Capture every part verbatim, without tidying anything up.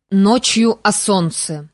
Ночью о солнце.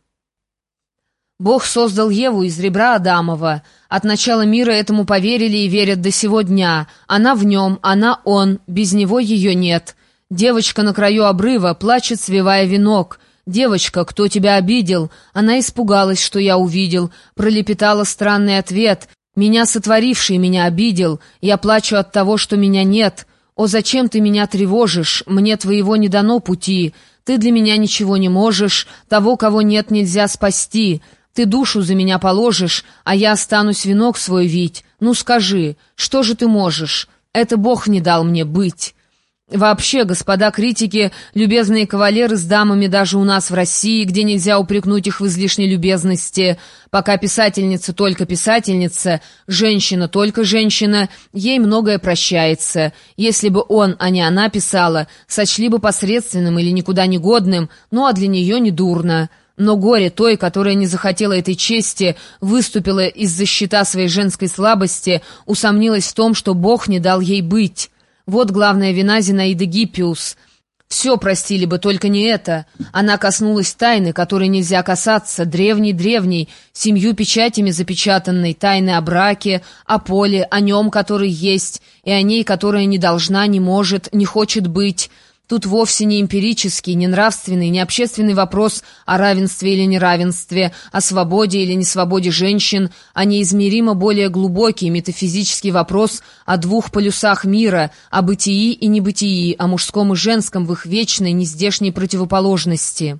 Бог создал Еву из ребра Адамова. От начала мира этому поверили и верят до сего дня. Она в нем, она он, без него ее нет. Девочка на краю обрыва плачет, свивая венок. «Девочка, кто тебя обидел?» Она испугалась, что я увидел. Пролепетала странный ответ. «Меня сотворивший меня обидел. Я плачу от того, что меня нет. О, зачем ты меня тревожишь? Мне твоего не дано пути. Ты для меня ничего не можешь. Того, кого нет, нельзя спасти. Ты душу за меня положишь, а я останусь венок свой вить. Ну скажи, что же ты можешь? Это Бог не дал мне быть». Вообще, господа критики, любезные кавалеры с дамами даже у нас в России, где нельзя упрекнуть их в излишней любезности, пока писательница только писательница, женщина только женщина, ей многое прощается. Если бы он, а не она писала, сочли бы посредственным или никуда не годным, ну а для нее не дурно. Но горе той, которая не захотела этой чести, выступила из-за щита своей женской слабости, усомнилась в том, что Бог не дал ей быть. Вот главная вина Зинаиды Гиппиус. Все простили бы, только не это. Она коснулась тайны, которой нельзя касаться, древней-древней, семью печатями запечатанной, тайны о браке, о поле, о нем, который есть, и о ней, которая не должна, не может, не хочет быть. Тут вовсе не эмпирический, не нравственный, не общественный вопрос о равенстве или неравенстве, о свободе или несвободе женщин, а неизмеримо более глубокий метафизический вопрос о двух полюсах мира, о бытии и небытии, о мужском и женском в их вечной, нездешней противоположности.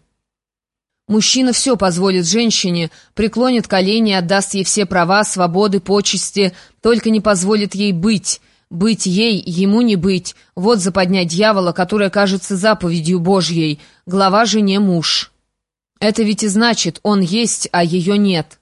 Мужчина все позволит женщине, преклонит колени, отдаст ей все права, свободы, почести, только не позволит ей быть. Быть ей, ему не быть. Вот западня дьявола, которая кажется заповедью Божьей. Глава жене муж. Это ведь и значит, он есть, а ее нет.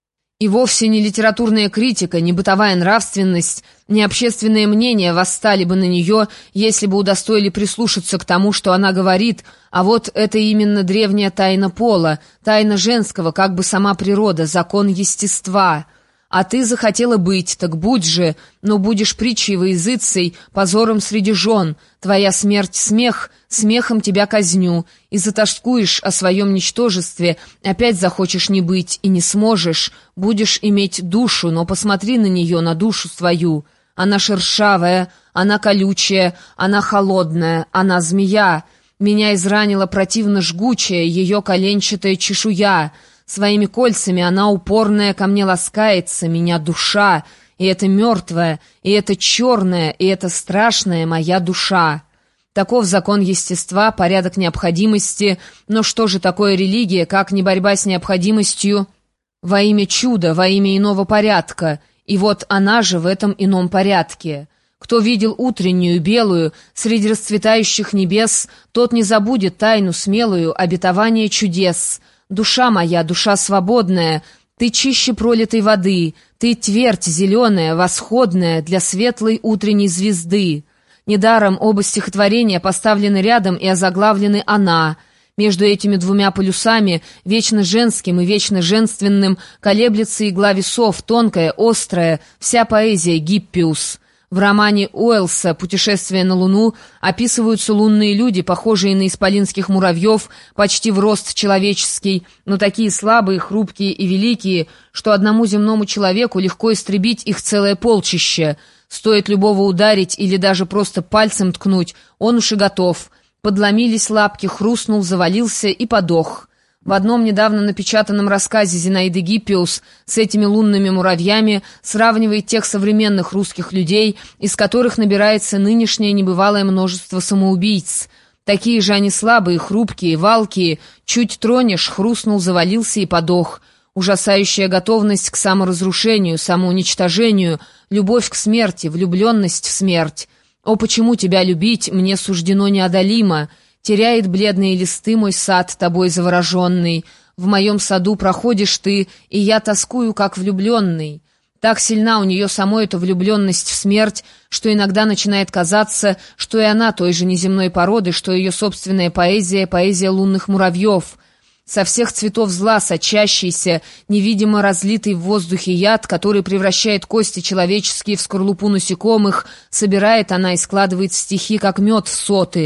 И вовсе не литературная критика, не бытовая нравственность, не общественное мнение восстали бы на нее, если бы удостоили прислушаться к тому, что она говорит, а вот это именно древняя тайна пола, тайна женского, как бы сама природа, закон естества. А ты захотела быть, так будь же, но будешь притчей во языцей, позором среди жен. Твоя смерть — смех, смехом тебя казню. И затоскуешь о своем ничтожестве, опять захочешь не быть и не сможешь. Будешь иметь душу, но посмотри на нее, на душу свою. Она шершавая, она колючая, она холодная, она змея. Меня изранила противно жгучая ее коленчатая чешуя. Своими кольцами она упорная ко мне ласкается, меня душа, и это мертвая, и это черная, и это страшная моя душа. Таков закон естества, порядок необходимости, но что же такое религия, как не борьба с необходимостью во имя чуда, во имя иного порядка, и вот она же в этом ином порядке. Кто видел утреннюю, белую, среди расцветающих небес, тот не забудет тайну смелую, обетование чудес. Душа моя, душа свободная, ты чище пролитой воды, ты твердь зеленая, восходная для светлой утренней звезды. Недаром оба стихотворения поставлены рядом и озаглавлены «она». Между этими двумя полюсами, вечно женским и вечно женственным, колеблется игла весов, тонкая, острая, вся поэзия Гиппиус. В романе Уэллса «Путешествие на Луну» описываются лунные люди, похожие на исполинских муравьев, почти в рост человеческий, но такие слабые, хрупкие и великие, что одному земному человеку легко истребить их целое полчище. Стоит любого ударить или даже просто пальцем ткнуть, он уж и готов. Подломились лапки, хрустнул, завалился и подох. В одном недавно напечатанном рассказе Зинаиды Гиппиус с этими лунными муравьями сравнивает тех современных русских людей, из которых набирается нынешнее небывалое множество самоубийц. Такие же они слабые, хрупкие, валкие, чуть тронешь, хрустнул, завалился и подох. Ужасающая готовность к саморазрушению, самоуничтожению, любовь к смерти, влюбленность в смерть. О, почему тебя любить мне суждено неодолимо? Теряет бледные листы мой сад, тобой завороженный. В моем саду проходишь ты, и я тоскую, как влюбленный. Так сильна у нее самой эта влюбленность в смерть, что иногда начинает казаться, что и она той же неземной породы, что ее собственная поэзия — поэзия лунных муравьев. Со всех цветов зла сочащийся, невидимо разлитый в воздухе яд, который превращает кости человеческие в скорлупу насекомых, собирает она и складывает в стихи, как мед в соты.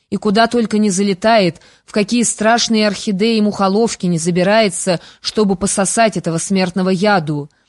и куда только не залетает, в какие страшные орхидеи и мухоловки не забирается, чтобы пососать этого смертного яду.